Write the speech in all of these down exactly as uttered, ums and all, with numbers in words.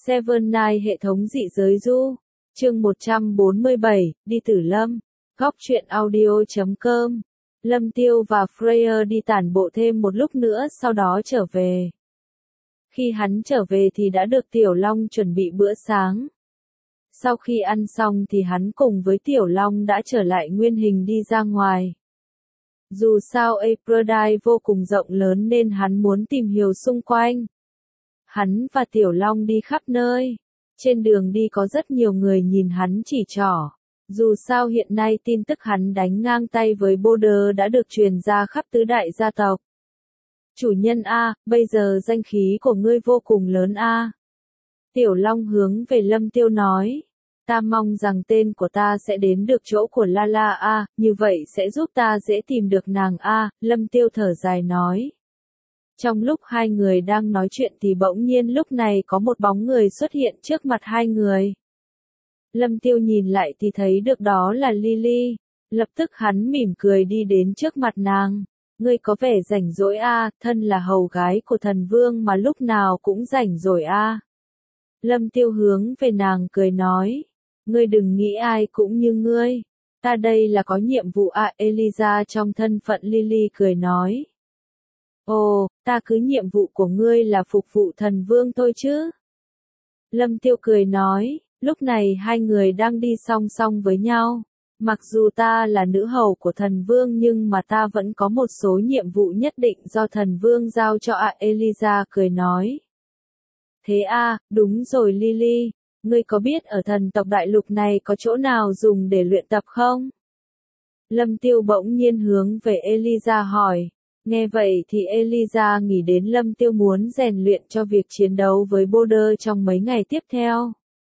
Seven Night hệ thống dị giới du. Chương một trăm bốn mươi bảy, đi Tử Lâm. Góc truyện audio chấm com. Lâm Tiêu và Freya đi tản bộ thêm một lúc nữa sau đó trở về. Khi hắn trở về thì đã được Tiểu Long chuẩn bị bữa sáng. Sau khi ăn xong thì hắn cùng với Tiểu Long đã trở lại nguyên hình đi ra ngoài. Dù sao Aphrodite vô cùng rộng lớn nên hắn muốn tìm hiểu xung quanh. Hắn và Tiểu Long đi khắp nơi. Trên đường đi có rất nhiều người nhìn hắn chỉ trỏ. Dù sao hiện nay tin tức hắn đánh ngang tay với Border đã được truyền ra khắp tứ đại gia tộc. Chủ nhân A, bây giờ danh khí của ngươi vô cùng lớn A. Tiểu Long hướng về Lâm Tiêu nói. Ta mong rằng tên của ta sẽ đến được chỗ của Lala A, như vậy sẽ giúp ta dễ tìm được nàng A, Lâm Tiêu thở dài nói. Trong lúc hai người đang nói chuyện thì bỗng nhiên lúc này có một bóng người xuất hiện trước mặt hai người. Lâm Tiêu nhìn lại thì thấy được đó là Lily. Lập tức hắn mỉm cười đi đến trước mặt nàng. Ngươi có vẻ rảnh rỗi a, thân là hầu gái của thần vương mà lúc nào cũng rảnh rỗi a. Lâm Tiêu hướng về nàng cười nói. Ngươi đừng nghĩ ai cũng như ngươi. Ta đây là có nhiệm vụ a, Eliza trong thân phận Lily cười nói. Ồ, ta cứ nhiệm vụ của ngươi là phục vụ thần vương thôi chứ. Lâm Tiêu cười nói, lúc này hai người đang đi song song với nhau. Mặc dù ta là nữ hầu của thần vương nhưng mà ta vẫn có một số nhiệm vụ nhất định do thần vương giao cho a, Eliza cười nói. Thế a, đúng rồi Lily, ngươi có biết ở thần tộc đại lục này có chỗ nào dùng để luyện tập không? Lâm Tiêu bỗng nhiên hướng về Eliza hỏi. Nghe vậy thì Eliza nghĩ đến Lâm Tiêu muốn rèn luyện cho việc chiến đấu với Border trong mấy ngày tiếp theo.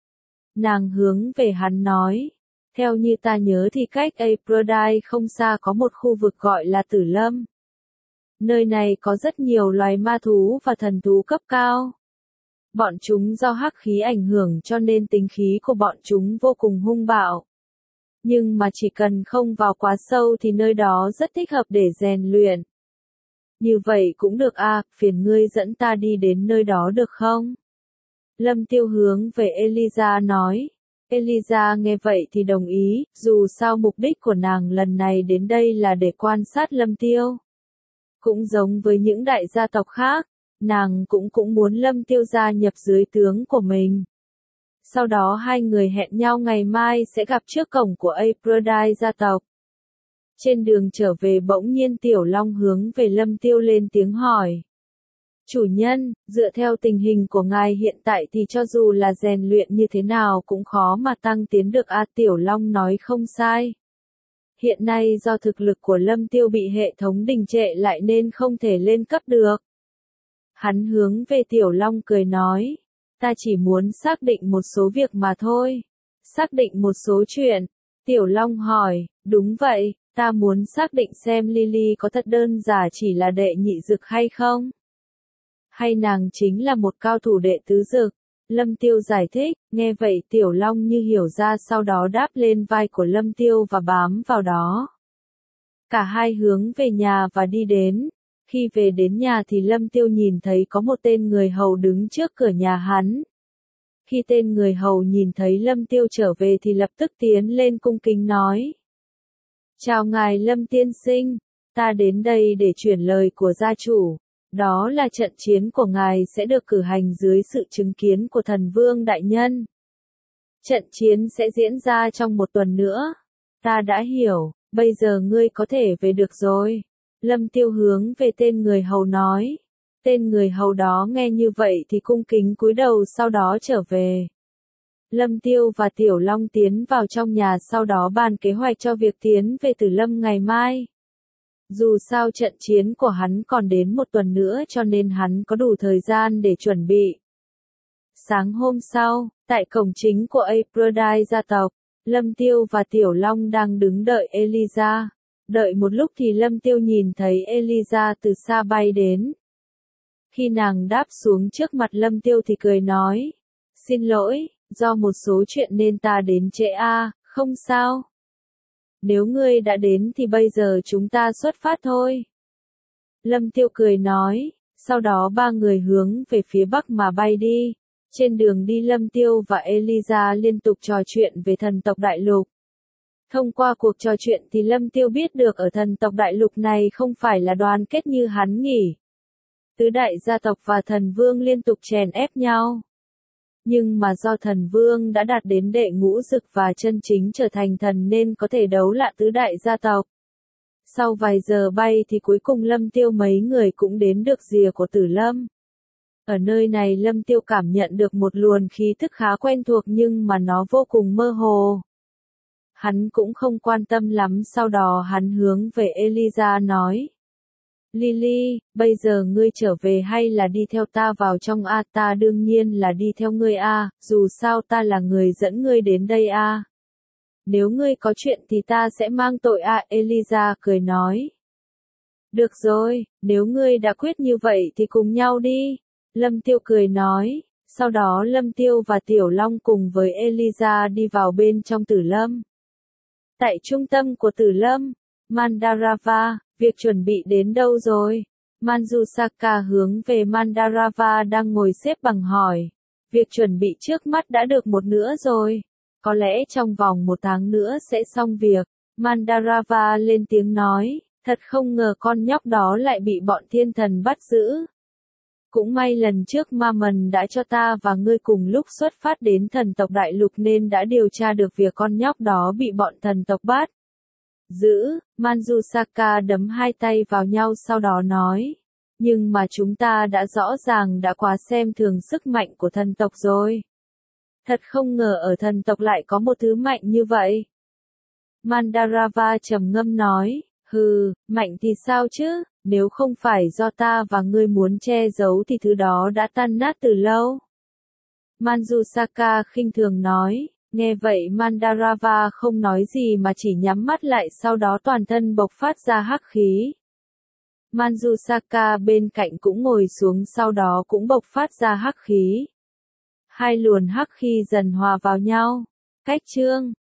Nàng hướng về hắn nói, theo như ta nhớ thì cách Aphrodite không xa có một khu vực gọi là Tử Lâm. Nơi này có rất nhiều loài ma thú và thần thú cấp cao. Bọn chúng do hắc khí ảnh hưởng cho nên tính khí của bọn chúng vô cùng hung bạo. Nhưng mà chỉ cần không vào quá sâu thì nơi đó rất thích hợp để rèn luyện. Như vậy cũng được a, phiền ngươi dẫn ta đi đến nơi đó được không? Lâm Tiêu hướng về Eliza nói. Eliza nghe vậy thì đồng ý, dù sao mục đích của nàng lần này đến đây là để quan sát Lâm Tiêu. Cũng giống với những đại gia tộc khác, nàng cũng cũng muốn Lâm Tiêu gia nhập dưới tướng của mình. Sau đó hai người hẹn nhau ngày mai sẽ gặp trước cổng của Aphrodite gia tộc. Trên đường trở về bỗng nhiên Tiểu Long hướng về Lâm Tiêu lên tiếng hỏi. Chủ nhân, dựa theo tình hình của ngài hiện tại thì cho dù là rèn luyện như thế nào cũng khó mà tăng tiến được a, Tiểu Long nói không sai. Hiện nay do thực lực của Lâm Tiêu bị hệ thống đình trệ lại nên không thể lên cấp được. Hắn hướng về Tiểu Long cười nói. Ta chỉ muốn xác định một số việc mà thôi. Xác định một số chuyện. Tiểu Long hỏi, đúng vậy. Ta muốn xác định xem Lily có thật đơn giản chỉ là đệ nhị dực hay không? Hay nàng chính là một cao thủ đệ tứ dực? Lâm Tiêu giải thích, nghe vậy Tiểu Long như hiểu ra sau đó đáp lên vai của Lâm Tiêu và bám vào đó. Cả hai hướng về nhà và đi đến. Khi về đến nhà thì Lâm Tiêu nhìn thấy có một tên người hầu đứng trước cửa nhà hắn. Khi tên người hầu nhìn thấy Lâm Tiêu trở về thì lập tức tiến lên cung kính nói. Chào ngài Lâm tiên sinh, ta đến đây để chuyển lời của gia chủ, đó là trận chiến của ngài sẽ được cử hành dưới sự chứng kiến của thần vương đại nhân. Trận chiến sẽ diễn ra trong một tuần nữa. Ta đã hiểu, bây giờ ngươi có thể về được rồi. Lâm Tiêu hướng về tên người hầu nói. Tên người hầu đó nghe như vậy thì cung kính cúi đầu sau đó trở về. Lâm Tiêu và Tiểu Long tiến vào trong nhà sau đó bàn kế hoạch cho việc tiến về Tử Lâm ngày mai. Dù sao trận chiến của hắn còn đến một tuần nữa cho nên hắn có đủ thời gian để chuẩn bị. Sáng hôm sau, tại cổng chính của Aphrodite gia tộc, Lâm Tiêu và Tiểu Long đang đứng đợi Eliza. Đợi một lúc thì Lâm Tiêu nhìn thấy Eliza từ xa bay đến. Khi nàng đáp xuống trước mặt Lâm Tiêu thì cười nói. Xin lỗi. Do một số chuyện nên ta đến trễ a, không sao. Nếu ngươi đã đến thì bây giờ chúng ta xuất phát thôi. Lâm Tiêu cười nói, sau đó ba người hướng về phía bắc mà bay đi. Trên đường đi Lâm Tiêu và Eliza liên tục trò chuyện về thần tộc đại lục. Thông qua cuộc trò chuyện thì Lâm Tiêu biết được ở thần tộc đại lục này không phải là đoàn kết như hắn nghĩ. Tứ đại gia tộc và thần vương liên tục chèn ép nhau. Nhưng mà do thần vương đã đạt đến đệ ngũ dực và chân chính trở thành thần nên có thể đấu lại tứ đại gia tộc. Sau vài giờ bay thì cuối cùng Lâm Tiêu mấy người cũng đến được rìa của Tử Lâm. Ở nơi này Lâm Tiêu cảm nhận được một luồng khí thức khá quen thuộc nhưng mà nó vô cùng mơ hồ. Hắn cũng không quan tâm lắm, sau đó hắn hướng về Eliza nói. Lily, bây giờ ngươi trở về hay là đi theo ta vào trong a? Ta đương nhiên là đi theo ngươi a, dù sao ta là người dẫn ngươi đến đây a. Nếu ngươi có chuyện thì ta sẽ mang tội a, Eliza cười nói. Được rồi, nếu ngươi đã quyết như vậy thì cùng nhau đi. Lâm Tiêu cười nói, sau đó Lâm Tiêu và Tiểu Long cùng với Eliza đi vào bên trong Tử Lâm. Tại trung tâm của Tử Lâm, Mandarava, việc chuẩn bị đến đâu rồi? Manjusaka hướng về Mandarava đang ngồi xếp bằng hỏi. Việc chuẩn bị trước mắt đã được một nửa rồi. Có lẽ trong vòng một tháng nữa sẽ xong việc. Mandarava lên tiếng nói, thật không ngờ con nhóc đó lại bị bọn thiên thần bắt giữ. Cũng may lần trước Ma Mần đã cho ta và ngươi cùng lúc xuất phát đến thần tộc đại lục nên đã điều tra được việc con nhóc đó bị bọn thần tộc bắt giữ. Manjusaka đấm hai tay vào nhau sau đó nói. Nhưng mà chúng ta đã rõ ràng đã quá xem thường sức mạnh của thần tộc rồi. Thật không ngờ ở thần tộc lại có một thứ mạnh như vậy. Mandarava trầm ngâm nói, hừ, mạnh thì sao chứ, nếu không phải do ta và ngươi muốn che giấu thì thứ đó đã tan nát từ lâu. Manjusaka khinh thường nói, nghe vậy Mandarava không nói gì mà chỉ nhắm mắt lại sau đó toàn thân bộc phát ra hắc khí. Manjusaka bên cạnh cũng ngồi xuống sau đó cũng bộc phát ra hắc khí. Hai luồng hắc khí dần hòa vào nhau. Cách chương